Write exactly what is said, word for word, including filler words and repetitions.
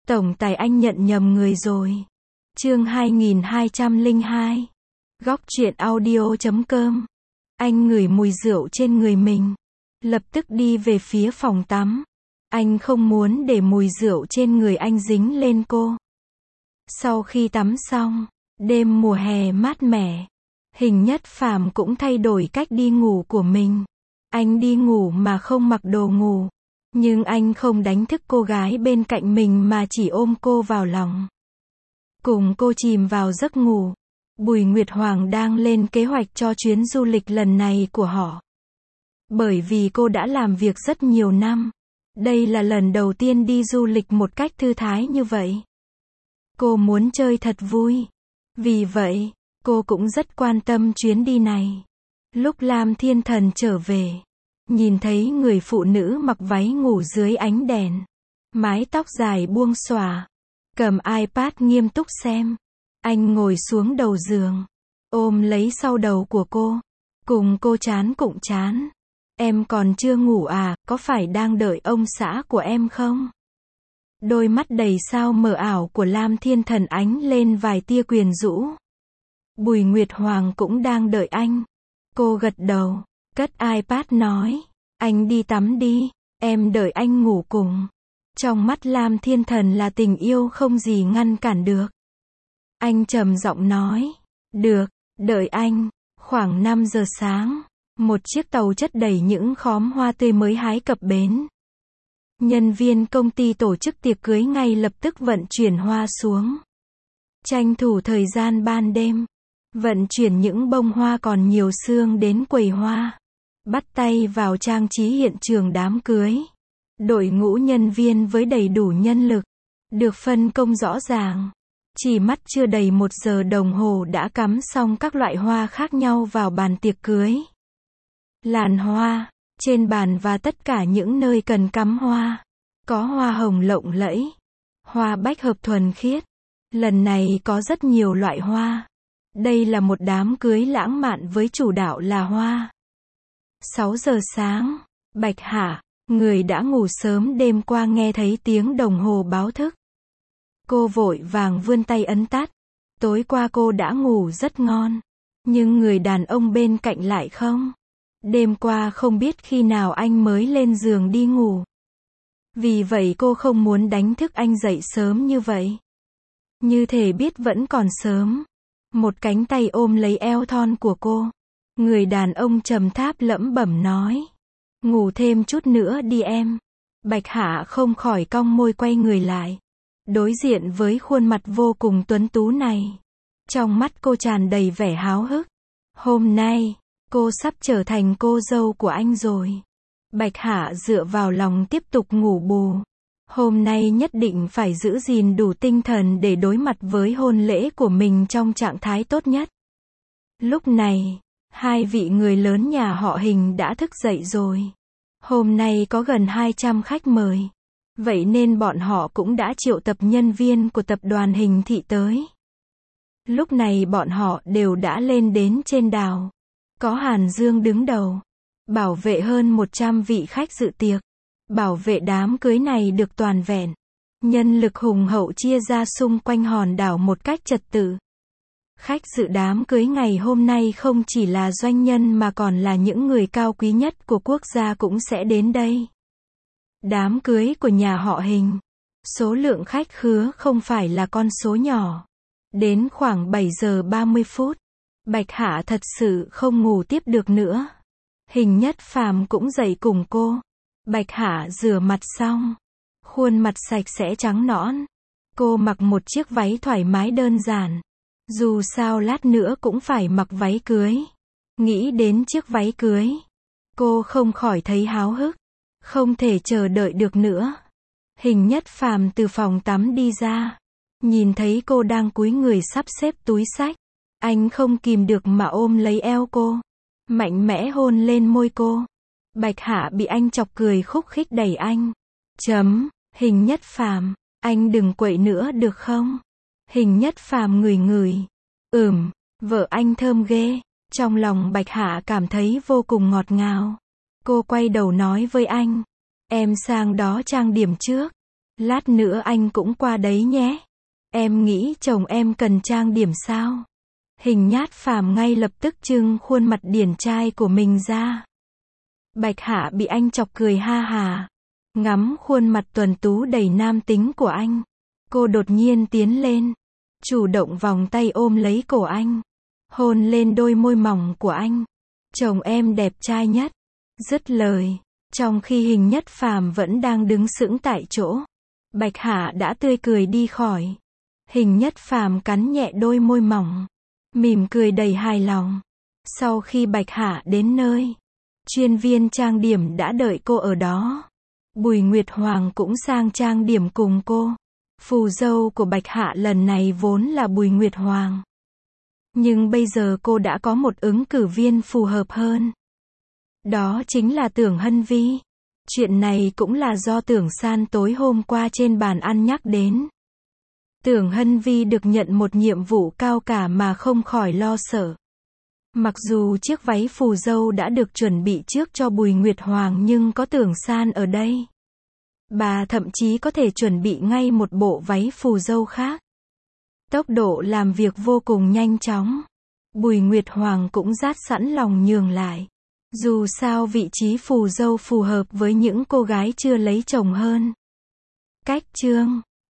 Tổng tài anh nhận nhầm người rồi. Chương hai nghìn hai trăm lẻ hai. Góc truyện audio chấm com. Anh ngửi mùi rượu trên người mình, lập tức đi về phía phòng tắm. Anh không muốn để mùi rượu trên người anh dính lên cô. Sau khi tắm xong, đêm mùa hè mát mẻ, Hình Nhất Phàm cũng thay đổi cách đi ngủ của mình. Anh đi ngủ mà không mặc đồ ngủ, nhưng anh không đánh thức cô gái bên cạnh mình mà chỉ ôm cô vào lòng, cùng cô chìm vào giấc ngủ. Bùi Nguyệt Hoàng đang lên kế hoạch cho chuyến du lịch lần này của họ. Bởi vì cô đã làm việc rất nhiều năm, đây là lần đầu tiên đi du lịch một cách thư thái như vậy. Cô muốn chơi thật vui. Vì vậy, cô cũng rất quan tâm chuyến đi này. Lúc Lam Thiên Thần trở về, nhìn thấy người phụ nữ mặc váy ngủ dưới ánh đèn, mái tóc dài buông xõa, cầm iPad nghiêm túc xem. Anh ngồi xuống đầu giường, ôm lấy sau đầu của cô, cùng cô chán cụng chán. Em còn chưa ngủ à, có phải đang đợi ông xã của em không? Đôi mắt đầy sao mờ ảo của Lam Thiên Thần ánh lên vài tia quyến rũ. Bùi Nguyệt Hoàng cũng đang đợi anh. Cô gật đầu, cất iPad nói, anh đi tắm đi, em đợi anh ngủ cùng. Trong mắt Lam Thiên Thần là tình yêu không gì ngăn cản được. Anh trầm giọng nói, được, đợi anh. Khoảng năm giờ sáng, một chiếc tàu chất đầy những khóm hoa tươi mới hái cập bến. Nhân viên công ty tổ chức tiệc cưới ngay lập tức vận chuyển hoa xuống. Tranh thủ thời gian ban đêm, vận chuyển những bông hoa còn nhiều sương đến quầy hoa. Bắt tay vào trang trí hiện trường đám cưới. Đội ngũ nhân viên với đầy đủ nhân lực, được phân công rõ ràng. Chỉ mất chưa đầy một giờ đồng hồ đã cắm xong các loại hoa khác nhau vào bàn tiệc cưới. Làn hoa, trên bàn và tất cả những nơi cần cắm hoa. Có hoa hồng lộng lẫy, hoa bách hợp thuần khiết. Lần này có rất nhiều loại hoa. Đây là một đám cưới lãng mạn với chủ đạo là hoa. sáu giờ sáng, Bạch Hạ, người đã ngủ sớm đêm qua nghe thấy tiếng đồng hồ báo thức. Cô vội vàng vươn tay ấn tắt. Tối qua cô đã ngủ rất ngon, nhưng người đàn ông bên cạnh lại không. Đêm qua không biết khi nào anh mới lên giường đi ngủ. Vì vậy cô không muốn đánh thức anh dậy sớm như vậy. Như thể biết vẫn còn sớm. Một cánh tay ôm lấy eo thon của cô. Người đàn ông trầm tháp lẩm bẩm nói, ngủ thêm chút nữa đi em. Bạch Hạ không khỏi cong môi quay người lại, đối diện với khuôn mặt vô cùng tuấn tú này. Trong mắt cô tràn đầy vẻ háo hức. Hôm nay, cô sắp trở thành cô dâu của anh rồi. Bạch Hạ dựa vào lòng tiếp tục ngủ bù. Hôm nay nhất định phải giữ gìn đủ tinh thần để đối mặt với hôn lễ của mình trong trạng thái tốt nhất. Lúc này, hai vị người lớn nhà họ Hình đã thức dậy rồi. Hôm nay có gần hai trăm khách mời. Vậy nên bọn họ cũng đã triệu tập nhân viên của tập đoàn Hình Thị tới. Lúc này bọn họ đều đã lên đến trên đào. Có Hàn Dương đứng đầu, bảo vệ hơn một trăm vị khách dự tiệc. Bảo vệ đám cưới này được toàn vẹn. Nhân lực hùng hậu chia ra xung quanh hòn đảo một cách trật tự. Khách dự đám cưới ngày hôm nay không chỉ là doanh nhân mà còn là những người cao quý nhất của quốc gia cũng sẽ đến đây. Đám cưới của nhà họ Hình, số lượng khách khứa không phải là con số nhỏ. Đến khoảng bảy giờ ba mươi phút, Bạch Hạ thật sự không ngủ tiếp được nữa. Hình Nhất Phàm cũng dậy cùng cô. Bạch Hạ rửa mặt xong, khuôn mặt sạch sẽ trắng nõn. Cô mặc một chiếc váy thoải mái đơn giản. Dù sao lát nữa cũng phải mặc váy cưới. Nghĩ đến chiếc váy cưới, cô không khỏi thấy háo hức. Không thể chờ đợi được nữa. Hình Nhất Phàm từ phòng tắm đi ra. Nhìn thấy cô đang cúi người sắp xếp túi xách. Anh không kìm được mà ôm lấy eo cô. Mạnh mẽ hôn lên môi cô. Bạch Hạ bị anh chọc cười khúc khích đẩy anh. Chấm, Hình Nhất Phàm, anh đừng quậy nữa được không? Hình Nhất Phàm ngửi ngửi. Ừm, vợ anh thơm ghê. Trong lòng Bạch Hạ cảm thấy vô cùng ngọt ngào. Cô quay đầu nói với anh, em sang đó trang điểm trước. Lát nữa anh cũng qua đấy nhé. Em nghĩ chồng em cần trang điểm sao? Hình Nhát Phàm ngay lập tức trưng khuôn mặt điển trai của mình ra. Bạch Hạ bị anh chọc cười ha hà. Ngắm khuôn mặt tuấn tú đầy nam tính của anh. Cô đột nhiên tiến lên. Chủ động vòng tay ôm lấy cổ anh. Hôn lên đôi môi mỏng của anh. Chồng em đẹp trai nhất. Dứt lời. Trong khi Hình Nhất Phàm vẫn đang đứng sững tại chỗ. Bạch Hạ đã tươi cười đi khỏi. Hình Nhất Phàm cắn nhẹ đôi môi mỏng. Mỉm cười đầy hài lòng. Sau khi Bạch Hạ đến nơi. Chuyên viên trang điểm đã đợi cô ở đó. Bùi Nguyệt Hoàng cũng sang trang điểm cùng cô. Phù dâu của Bạch Hạ lần này vốn là Bùi Nguyệt Hoàng. Nhưng bây giờ cô đã có một ứng cử viên phù hợp hơn. Đó chính là Tưởng Hân Vi. Chuyện này cũng là do Tưởng San tối hôm qua trên bàn ăn nhắc đến. Tưởng Hân Vi được nhận một nhiệm vụ cao cả mà không khỏi lo sợ. Mặc dù chiếc váy phù dâu đã được chuẩn bị trước cho Bùi Nguyệt Hoàng nhưng có Tưởng San ở đây. Bà thậm chí có thể chuẩn bị ngay một bộ váy phù dâu khác. Tốc độ làm việc vô cùng nhanh chóng. Bùi Nguyệt Hoàng cũng dát sẵn lòng nhường lại. Dù sao vị trí phù dâu phù hợp với những cô gái chưa lấy chồng hơn. Cách chương